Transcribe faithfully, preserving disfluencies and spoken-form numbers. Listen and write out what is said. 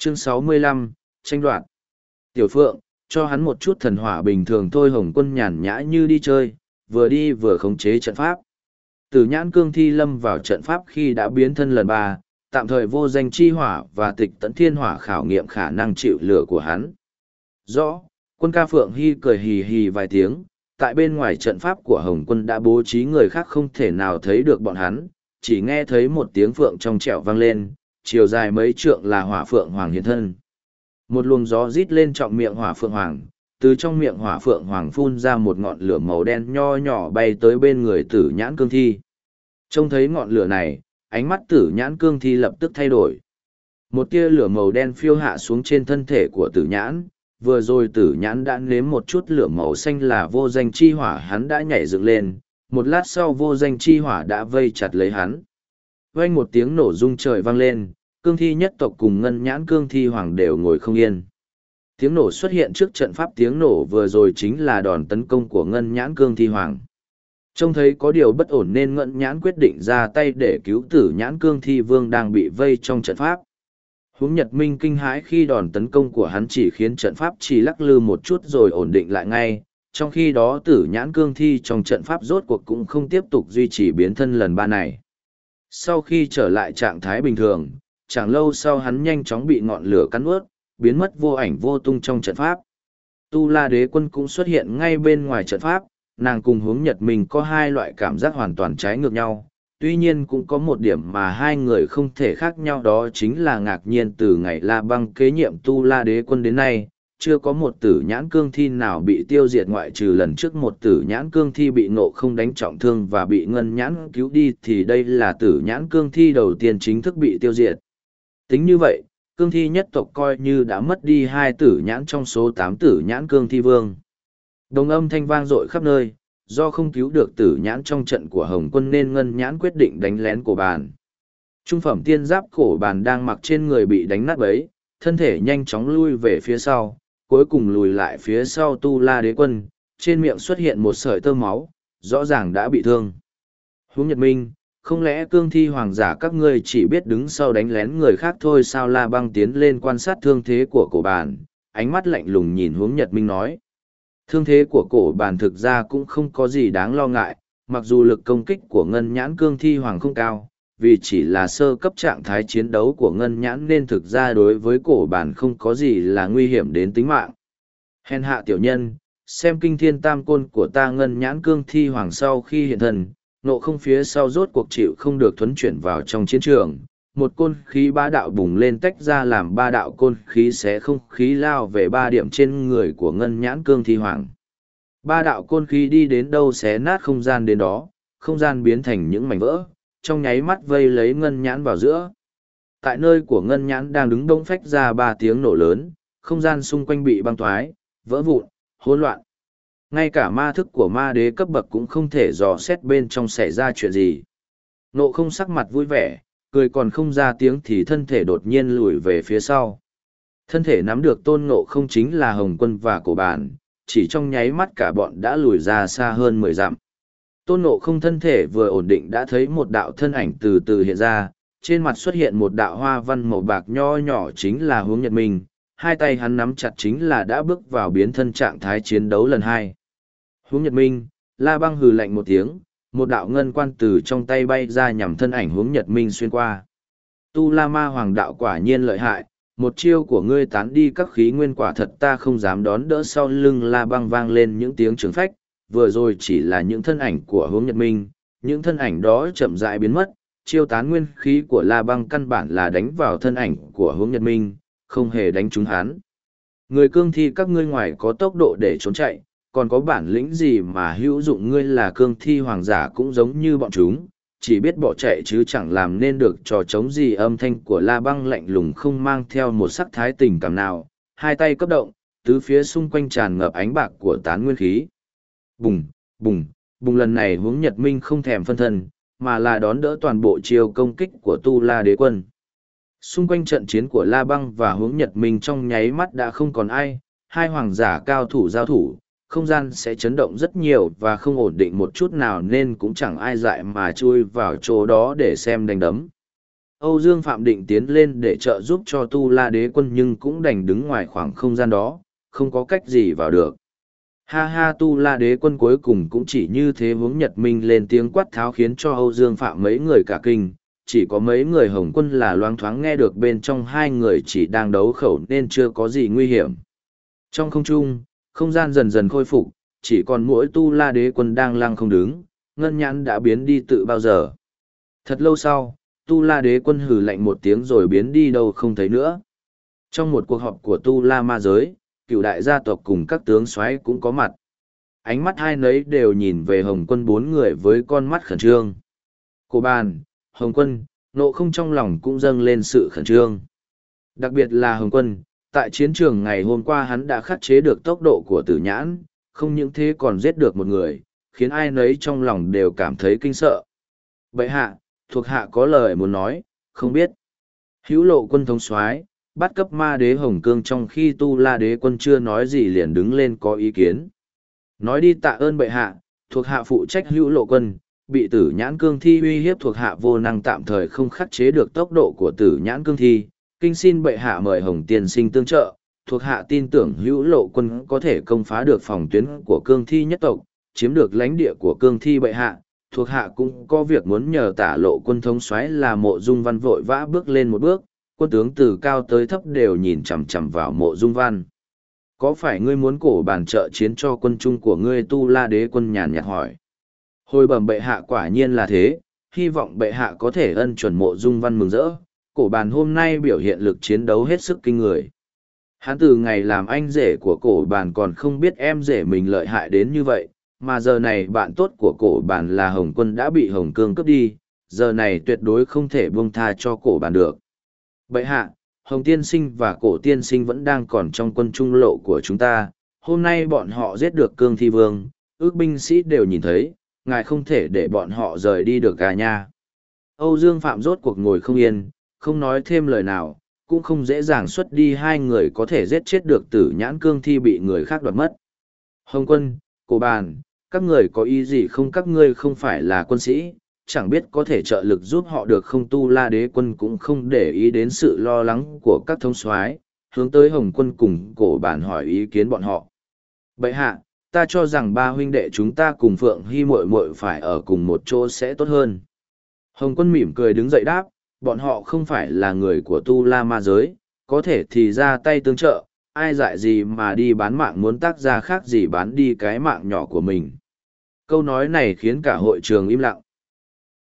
Chương sáu mươi lăm, tranh đoạt. Tiểu Phượng, cho hắn một chút thần hỏa bình thường thôi. Hồng Quân nhàn nhã như đi chơi, vừa đi vừa khống chế trận pháp. Tử nhãn cương thi lâm vào trận pháp khi đã biến thân lần ba, tạm thời vô danh chi hỏa và tịch tẫn thiên hỏa khảo nghiệm khả năng chịu lửa của hắn. Rõ, Quân ca Phượng Hy cười hì hì vài tiếng, tại bên ngoài trận pháp của Hồng Quân đã bố trí người khác không thể nào thấy được bọn hắn, chỉ nghe thấy một tiếng phượng trong trẻo vang lên, chiều dài mấy trượng là hỏa phượng hoàng hiện thân. Một luồng gió rít lên trọng miệng hỏa phượng hoàng, từ trong miệng hỏa phượng hoàng phun ra một ngọn lửa màu đen nho nhỏ bay tới bên người tử nhãn cương thi. Trông thấy ngọn lửa này, ánh mắt tử nhãn cương thi lập tức thay đổi. Một tia lửa màu đen phiêu hạ xuống trên thân thể của tử nhãn, vừa rồi tử nhãn đã nếm một chút lửa màu xanh là vô danh chi hỏa, hắn đã nhảy dựng lên, một lát sau vô danh chi hỏa đã vây chặt lấy hắn. Vang một tiếng nổ rung trời vang lên, cương thi nhất tộc cùng ngân nhãn cương thi hoàng đều ngồi không yên. Tiếng nổ xuất hiện trước trận pháp, tiếng nổ vừa rồi chính là đòn tấn công của ngân nhãn cương thi hoàng. Trông thấy có điều bất ổn nên ngân nhãn quyết định ra tay để cứu tử nhãn cương thi vương đang bị vây trong trận pháp. Huống Nhật Minh kinh hãi khi đòn tấn công của hắn chỉ khiến trận pháp chỉ lắc lư một chút rồi ổn định lại ngay, trong khi đó tử nhãn cương thi trong trận pháp rốt cuộc cũng không tiếp tục duy trì biến thân lần ba này. Sau khi trở lại trạng thái bình thường, chẳng lâu sau hắn nhanh chóng bị ngọn lửa cắn ướt, biến mất vô ảnh vô tung trong trận pháp. Tu La Đế Quân cũng xuất hiện ngay bên ngoài trận pháp, nàng cùng Huống Nhật Minh có hai loại cảm giác hoàn toàn trái ngược nhau. Tuy nhiên cũng có một điểm mà hai người không thể khác nhau, đó chính là ngạc nhiên từ ngày La Băng kế nhiệm Tu La Đế Quân đến nay, chưa có một tử nhãn cương thi nào bị tiêu diệt ngoại trừ lần trước một tử nhãn cương thi bị Ngộ Không đánh trọng thương và bị ngân nhãn cứu đi, thì đây là tử nhãn cương thi đầu tiên chính thức bị tiêu diệt. Tính như vậy, cương thi nhất tộc coi như đã mất đi hai tử nhãn trong số tám tử nhãn cương thi vương. Đồng âm thanh vang dội khắp nơi, do không cứu được tử nhãn trong trận của Hồng Quân nên ngân nhãn quyết định đánh lén cổ bàn. Trung phẩm tiên giáp cổ bàn đang mặc trên người bị đánh nát bấy, thân thể nhanh chóng lui về phía sau, cuối cùng lùi lại phía sau Tu La Đế Quân, trên miệng xuất hiện một sợi tơ máu, rõ ràng đã bị thương. Huống Nhật Minh, không lẽ cương thi hoàng giả các ngươi chỉ biết đứng sau đánh lén người khác thôi sao? La Băng tiến lên quan sát thương thế của cổ bàn, ánh mắt lạnh lùng nhìn Huống Nhật Minh nói. Thương thế của cổ bàn thực ra cũng không có gì đáng lo ngại, mặc dù lực công kích của ngân nhãn cương thi hoàng không cao, vì chỉ là sơ cấp trạng thái chiến đấu của ngân nhãn nên thực ra đối với cổ bàn không có gì là nguy hiểm đến tính mạng. Hèn hạ tiểu nhân, xem kinh thiên tam côn của ta. Ngân nhãn cương thi hoàng sau khi hiện thân, Ngộ Không phía sau rốt cuộc chịu không được thuấn chuyển vào trong chiến trường. Một côn khí ba đạo bùng lên tách ra làm ba đạo côn khí xé không khí lao về ba điểm trên người của ngân nhãn cương thi hoàng. Ba đạo côn khí đi đến đâu xé nát không gian đến đó, không gian biến thành những mảnh vỡ, trong nháy mắt vây lấy ngân nhãn vào giữa. Tại nơi của ngân nhãn đang đứng đông phách ra ba tiếng nổ lớn, không gian xung quanh bị băng thoái, vỡ vụn, hỗn loạn. Ngay cả ma thức của ma đế cấp bậc cũng không thể dò xét bên trong xảy ra chuyện gì. Ngộ Không sắc mặt vui vẻ, cười còn không ra tiếng thì thân thể đột nhiên lùi về phía sau. Thân thể nắm được Tôn Ngộ Không chính là Hồng Quân và cổ bàn, chỉ trong nháy mắt cả bọn đã lùi ra xa hơn mười dặm. Tôn Ngộ Không thân thể vừa ổn định đã thấy một đạo thân ảnh từ từ hiện ra, trên mặt xuất hiện một đạo hoa văn màu bạc nho nhỏ chính là Huống Nhật Minh, hai tay hắn nắm chặt chính là đã bước vào biến thân trạng thái chiến đấu lần hai. Huống Nhật Minh, La Băng hừ lạnh một tiếng, một đạo ngân quan từ trong tay bay ra nhằm thân ảnh Huống Nhật Minh xuyên qua. Tu La Ma Hoàng đạo quả nhiên lợi hại, một chiêu của ngươi tán đi các khí nguyên quả thật ta không dám đón đỡ. Sau lưng La Băng vang lên những tiếng trừng phách, vừa rồi chỉ là những thân ảnh của Huống Nhật Minh, những thân ảnh đó chậm rãi biến mất, chiêu tán nguyên khí của La Băng căn bản là đánh vào thân ảnh của Huống Nhật Minh, không hề đánh trúng hắn. Người cương thi các ngươi ngoài có tốc độ để trốn chạy, còn có bản lĩnh gì mà hữu dụng? Ngươi là cương thi hoàng giả cũng giống như bọn chúng, chỉ biết bỏ chạy chứ chẳng làm nên được trò trống gì. Âm thanh của La Băng lạnh lùng không mang theo một sắc thái tình cảm nào, hai tay cấp động, tứ phía xung quanh tràn ngập ánh bạc của tán nguyên khí. Bùng, bùng, bùng. Lần này Huống Nhật Minh không thèm phân thân, mà là đón đỡ toàn bộ chiêu công kích của Tu La Đế Quân. Xung quanh trận chiến của La Băng và Huống Nhật Minh trong nháy mắt đã không còn ai, hai hoàng giả cao thủ giao thủ, không gian sẽ chấn động rất nhiều và không ổn định một chút nào nên cũng chẳng ai dại mà chui vào chỗ đó để xem đánh đấm. Âu Dương Phạm định tiến lên để trợ giúp cho Tu La Đế Quân nhưng cũng đành đứng ngoài khoảng không gian đó, không có cách gì vào được. Ha ha, Tu La Đế Quân cuối cùng cũng chỉ như thế hướng Nhật Minh lên tiếng quát tháo khiến cho Âu Dương Phạm mấy người cả kinh, chỉ có mấy người Hồng Quân là loáng thoáng nghe được bên trong hai người chỉ đang đấu khẩu nên chưa có gì nguy hiểm. Trong không trung, không gian dần dần khôi phục, chỉ còn mỗi Tu La Đế Quân đang lăng không đứng, ngân nhãn đã biến đi tự bao giờ. Thật lâu sau, Tu La Đế Quân hừ lạnh một tiếng rồi biến đi đâu không thấy nữa. Trong một cuộc họp của Tu La ma giới, cựu đại gia tộc cùng các tướng soái cũng có mặt. Ánh mắt hai nấy đều nhìn về Hồng Quân bốn người với con mắt khẩn trương. Cổ Bàn, Hồng Quân, nộ không trong lòng cũng dâng lên sự khẩn trương. Đặc biệt là Hồng Quân, tại chiến trường ngày hôm qua hắn đã khắc chế được tốc độ của Tử Nhãn, không những thế còn giết được một người, khiến ai nấy trong lòng đều cảm thấy kinh sợ. Bệ hạ, thuộc hạ có lời muốn nói, không biết. Hữu Lộ Quân thống soái bắt cấp ma đế Hồng Cương trong khi Tu La Đế Quân chưa nói gì liền đứng lên có ý kiến. Nói đi tạ ơn bệ hạ, thuộc hạ phụ trách Hữu Lộ Quân, bị Tử Nhãn Cương Thi uy hiếp thuộc hạ vô năng tạm thời không khắc chế được tốc độ của Tử Nhãn Cương Thi, kinh xin bệ hạ mời Hồng Tiên Sinh tương trợ, thuộc hạ tin tưởng Hữu Lộ Quân có thể công phá được phòng tuyến của Cương Thi nhất tộc, chiếm được lãnh địa của Cương Thi bệ hạ. Thuộc hạ cũng có việc muốn nhờ Tả Lộ Quân thống soái là Mộ Dung Văn vội vã bước lên một bước, quân tướng từ cao tới thấp đều nhìn chằm chằm vào Mộ Dung Văn. Có phải ngươi muốn Cổ Bàn trợ chiến cho quân chung của ngươi? Tu La Đế Quân nhàn nhạt hỏi. Hồi bẩm bệ hạ, quả nhiên là thế, hy vọng bệ hạ có thể ân chuẩn. Mộ Dung Văn mừng rỡ, Cổ Bàn hôm nay biểu hiện lực chiến đấu hết sức kinh người. Hắn từ ngày làm anh rể của Cổ Bàn còn không biết em rể mình lợi hại đến như vậy, mà giờ này bạn tốt của Cổ Bàn là Hồng Quân đã bị Hồng Cương cướp đi, giờ này tuyệt đối không thể buông tha cho Cổ Bàn được. Bệ hạ, Hồng Tiên Sinh và Cổ Tiên Sinh vẫn đang còn trong quân trung lộ của chúng ta, hôm nay bọn họ giết được Cương Thi Vương, ước binh sĩ đều nhìn thấy, ngài không thể để bọn họ rời đi được à nha. Âu Dương Phạm rốt cuộc ngồi không yên, không nói thêm lời nào, cũng không dễ dàng xuất đi hai người có thể giết chết được Tử Nhãn Cương Thi bị người khác đoạt mất. Hồng Quân, Cổ Bàn, các người có ý gì không? Các ngươi không phải là quân sĩ, chẳng biết có thể trợ lực giúp họ được không? Tu La Đế Quân cũng không để ý đến sự lo lắng của các thống soái, hướng tới Hồng Quân cùng Cổ Bàn hỏi ý kiến bọn họ. Bệ hạ, ta cho rằng ba huynh đệ chúng ta cùng Phượng Hy muội muội phải ở cùng một chỗ sẽ tốt hơn. Hồng Quân mỉm cười đứng dậy đáp, bọn họ không phải là người của Tu La ma giới, có thể thì ra tay tương trợ, ai dại gì mà đi bán mạng, muốn tác ra khác gì bán đi cái mạng nhỏ của mình. Câu nói này khiến cả hội trường im lặng.